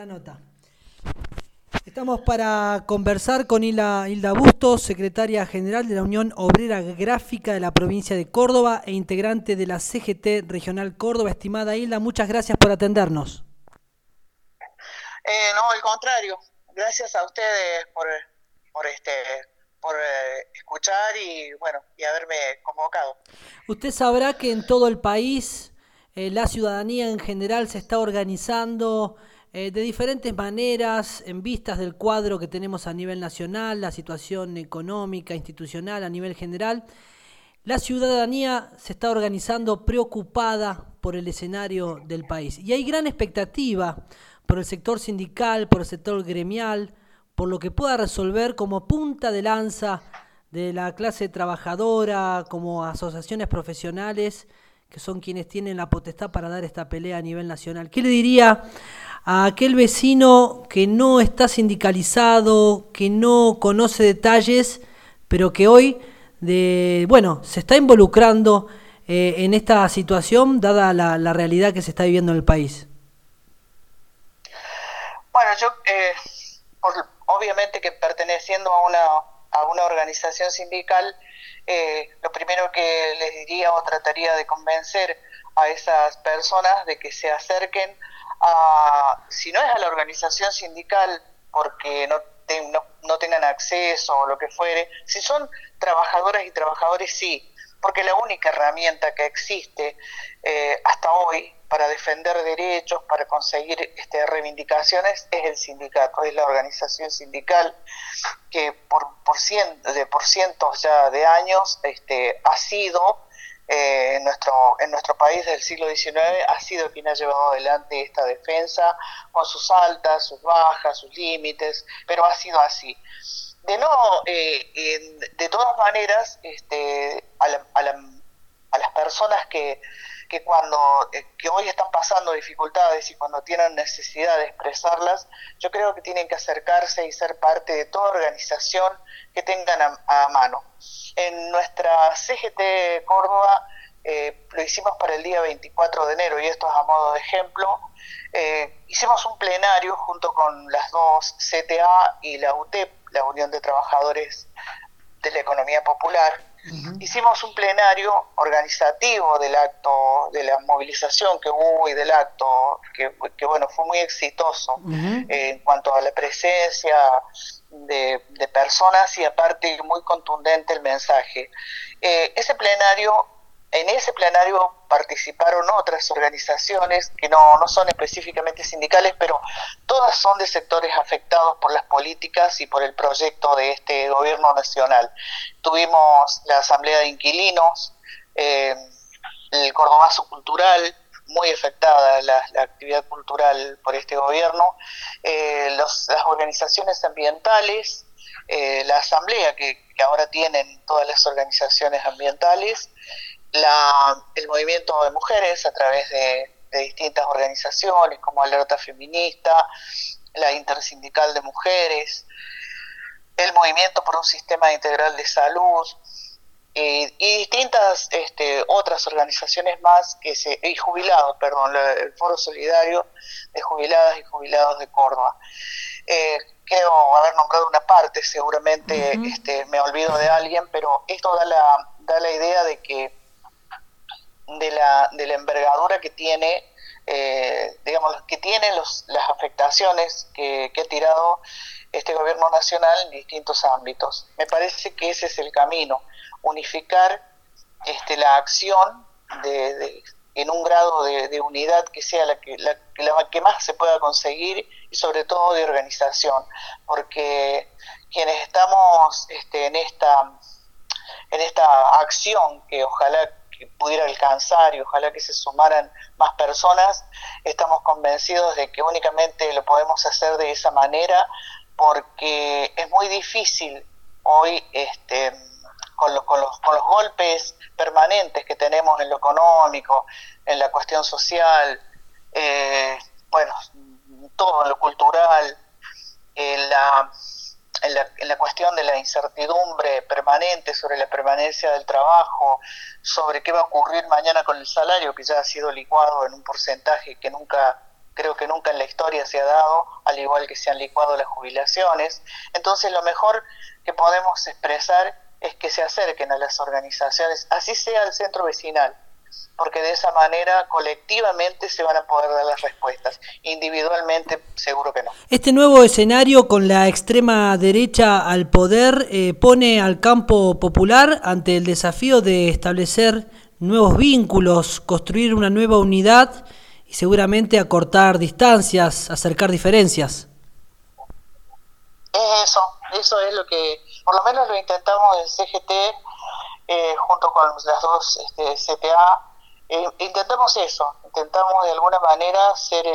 Nota. Estamos para conversar con Hilda Bustos, secretaria general de la Unión Obrera Gráfica de la provincia de Córdoba e integrante de la CGT Regional Córdoba. Estimada Hilda, muchas gracias por atendernos. No, al contrario. Gracias a ustedes por escuchar y haberme convocado. Usted sabrá que en todo el país la ciudadanía en general se está organizando de diferentes maneras en vistas del cuadro que tenemos a nivel nacional, la situación económica, institucional a nivel general. La ciudadanía se está organizando preocupada por el escenario del país y hay gran expectativa por el sector sindical, por el sector gremial, por lo que pueda resolver como punta de lanza de la clase trabajadora, como asociaciones profesionales, que son quienes tienen la potestad para dar esta pelea a nivel nacional. ¿Qué le diría a aquel vecino que no está sindicalizado, que no conoce detalles, pero que hoy se está involucrando en esta situación, dada la realidad que se está viviendo en el país? Bueno, yo, obviamente que perteneciendo a una organización sindical, lo primero que les diría o trataría de convencer a esas personas de que se acerquen si no es a la organización sindical porque no tengan acceso o lo que fuere, si son trabajadoras y trabajadores sí, porque la única herramienta que existe hasta hoy para defender derechos, para conseguir reivindicaciones, es el sindicato, es la organización sindical que por cientos ya de años ha sido en nuestro país del siglo XIX, ha sido quien ha llevado adelante esta defensa con sus altas, sus bajas, sus límites, pero ha sido así. De todas maneras, a las personas que hoy están pasando dificultades y cuando tienen necesidad de expresarlas, yo creo que tienen que acercarse y ser parte de toda organización que tengan a mano. En nuestra CGT Córdoba lo hicimos para el día 24 de enero y esto es a modo de ejemplo. Hicimos un plenario junto con las dos CTA y la UTEP, la Unión de Trabajadores de la Economía Popular. Hicimos un plenario organizativo del acto, de la movilización que hubo y del acto, que fue muy exitoso en cuanto a la presencia de personas y aparte muy contundente el mensaje. En ese plenario participaron otras organizaciones que no son específicamente sindicales, pero todas son de sectores afectados por las políticas y por el proyecto de este gobierno nacional. Tuvimos la Asamblea de Inquilinos, el Cordobazo Cultural, muy afectada la actividad cultural por este gobierno, las organizaciones ambientales, la asamblea que ahora tienen todas las organizaciones ambientales, el movimiento de mujeres a través de distintas organizaciones como Alerta Feminista, la Intersindical de Mujeres, el Movimiento por un Sistema Integral de Salud y distintas otras organizaciones más y jubilados, el Foro Solidario de Jubiladas y Jubilados de Córdoba. Creo haber nombrado una parte, seguramente me olvido de alguien, pero esto da la idea de que de la envergadura que tiene, que tienen las afectaciones que ha tirado este gobierno nacional en distintos ámbitos. Me parece que ese es el camino, unificar la acción en un grado de unidad que sea la que más se pueda conseguir y sobre todo de organización, porque quienes estamos en esta acción que ojalá que pudiera alcanzar y ojalá que se sumaran más personas, estamos convencidos de que únicamente lo podemos hacer de esa manera porque es muy difícil hoy con los golpes permanentes que tenemos en lo económico, en la cuestión social, todo en lo cultural, en la cuestión de la incertidumbre permanente sobre la permanencia del trabajo, sobre qué va a ocurrir mañana con el salario que ya ha sido licuado en un porcentaje que nunca creo que nunca en la historia se ha dado, al igual que se han licuado las jubilaciones. Entonces lo mejor que podemos expresar es que se acerquen a las organizaciones, así sea el centro vecinal, porque de esa manera colectivamente se van a poder dar las respuestas, individualmente seguro que no. Este nuevo escenario con la extrema derecha al poder pone al campo popular ante el desafío de establecer nuevos vínculos, construir una nueva unidad y seguramente acortar distancias, acercar diferencias. Es eso es lo que, por lo menos lo intentamos en CGT, junto con las dos CTA, intentamos eso, intentamos de alguna manera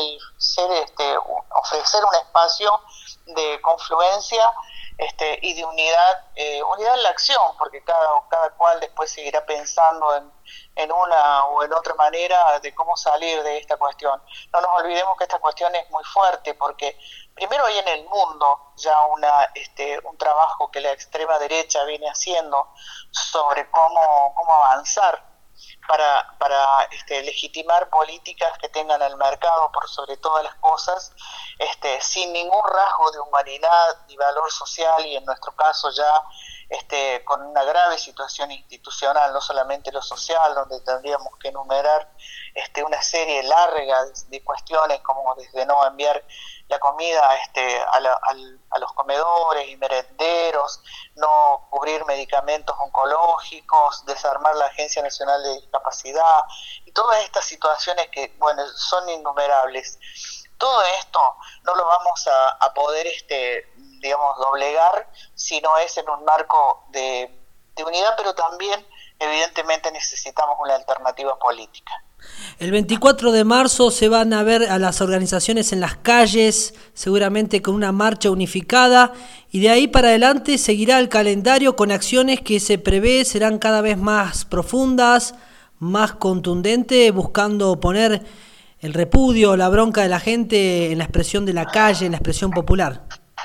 ofrecer un espacio de confluencia y de unidad en la acción, porque cada cual después seguirá pensando en una o en otra manera de cómo salir de esta cuestión. No nos olvidemos que esta cuestión es muy fuerte, porque primero hay en el mundo ya un trabajo que la extrema derecha viene haciendo sobre cómo avanzar para legitimar políticas que tengan al mercado por sobre todas las cosas, sin ningún rasgo de humanidad ni valor social, y en nuestro caso ya con una grave situación institucional, no solamente lo social, donde tendríamos que enumerar una serie larga de cuestiones, como desde no enviar la comida a los comedores y merenderos, no cubrir medicamentos oncológicos, desarmar la Agencia Nacional de Discapacidad, y todas estas situaciones que, bueno, son innumerables. Todo esto no lo vamos a poder, doblegar si no es en un marco de unidad, pero también, evidentemente, necesitamos una alternativa política. El 24 de marzo se van a ver a las organizaciones en las calles, seguramente con una marcha unificada, y de ahí para adelante seguirá el calendario con acciones que se prevé serán cada vez más profundas, más contundentes, buscando poner el repudio, la bronca de la gente en la expresión de la calle, en la expresión popular.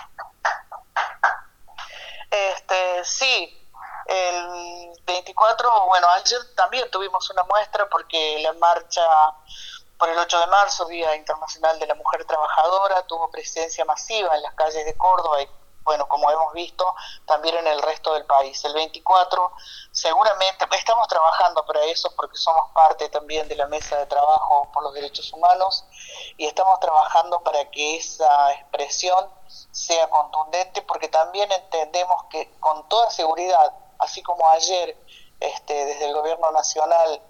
Sí. El 24, bueno, ayer también tuvimos una muestra porque la marcha por el 8 de marzo, Día Internacional de la Mujer Trabajadora, tuvo presencia masiva en las calles de Córdoba y, bueno, como hemos visto, también en el resto del país. El 24, seguramente, estamos trabajando para eso porque somos parte también de la Mesa de Trabajo por los Derechos Humanos y estamos trabajando para que esa expresión sea contundente, porque también entendemos que con toda seguridad, así como ayer desde el gobierno nacional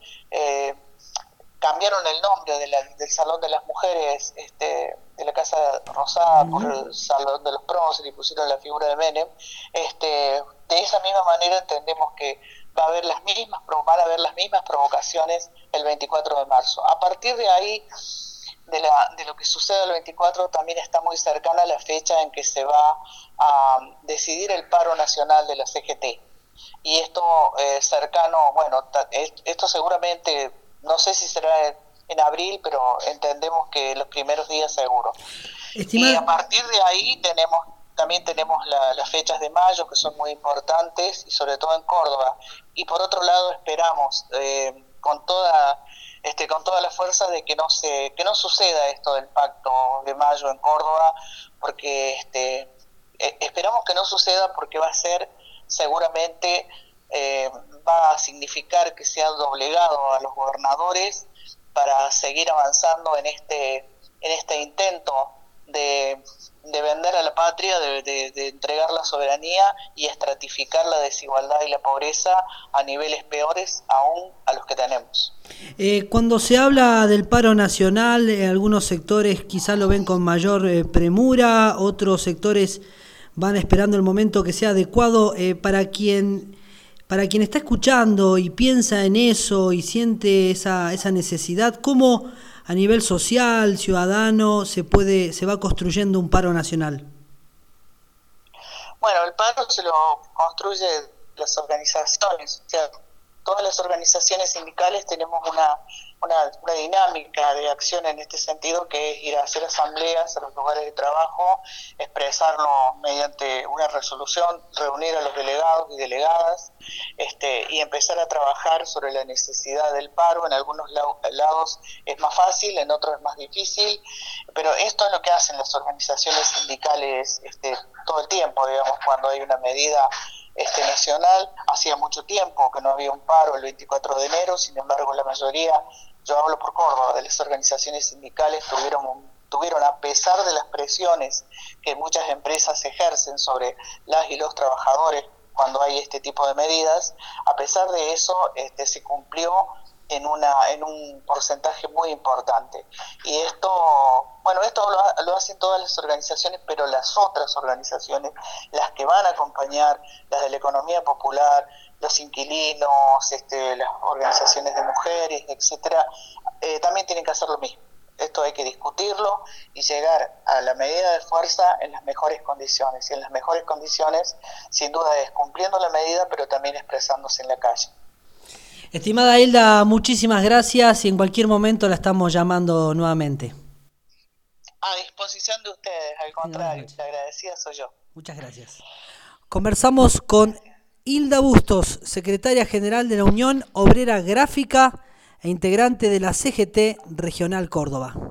cambiaron el nombre del Salón de las Mujeres de la Casa Rosada por el Salón de los Próceres y pusieron la figura de Menem, de esa misma manera entendemos que van a haber las mismas provocaciones el 24 de marzo. A partir de ahí, de lo que sucede el 24, también está muy cercana la fecha en que se va a decidir el paro nacional de la CGT. Y esto cercano, bueno, esto seguramente, no sé si será en abril, pero entendemos que los primeros días seguro. Y a partir de ahí también tenemos las fechas de mayo, que son muy importantes, y sobre todo en Córdoba. Y por otro lado esperamos con toda la fuerza de que no suceda esto del pacto de mayo en Córdoba, porque esperamos que no suceda, porque va a ser seguramente va a significar que se ha doblegado a los gobernadores para seguir avanzando en este intento de vender a la patria, de entregar la soberanía y estratificar la desigualdad y la pobreza a niveles peores aún a los que tenemos. Cuando se habla del paro nacional, algunos sectores quizás lo ven con mayor premura, otros sectores van esperando el momento que sea adecuado. Para quien está escuchando y piensa en eso y siente esa necesidad, ¿cómo a nivel social, ciudadano, se va construyendo un paro nacional? Bueno, el paro se lo construye las organizaciones, o sea, todas las organizaciones sindicales tenemos una dinámica de acción en este sentido, que es ir a hacer asambleas a los lugares de trabajo, expresarlo mediante una resolución, reunir a los delegados y delegadas, y empezar a trabajar sobre la necesidad del paro. En algunos lados es más fácil, en otros es más difícil, pero esto es lo que hacen las organizaciones sindicales todo el tiempo, digamos, cuando hay una medida nacional. Hacía mucho tiempo que no había un paro el 24 de enero, sin embargo la mayoría, yo hablo por Córdoba, de las organizaciones sindicales tuvieron, a pesar de las presiones que muchas empresas ejercen sobre las y los trabajadores cuando hay este tipo de medidas, a pesar de eso se cumplió en un porcentaje muy importante. Y esto lo hacen todas las organizaciones, pero las otras organizaciones, las que van a acompañar, las de la economía popular, los inquilinos, las organizaciones de mujeres, etcétera, también tienen que hacer lo mismo. Esto hay que discutirlo y llegar a la medida de fuerza en las mejores condiciones. Y en las mejores condiciones, sin duda, es cumpliendo la medida, pero también expresándose en la calle. Estimada Hilda, muchísimas gracias y en cualquier momento la estamos llamando nuevamente. A disposición de ustedes, al contrario, la agradecida soy yo. Muchas gracias. Conversamos con Hilda Bustos, secretaria general de la Unión Obrera Gráfica e integrante de la CGT Regional Córdoba.